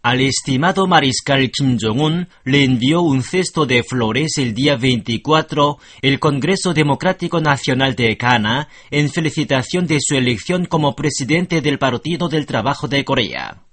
Al estimado mariscal Kim Jong-un le envió un cesto de flores el día 24 el Congreso Democrático Nacional de Ghana en felicitación de su elección como presidente del Partido del Trabajo de Corea.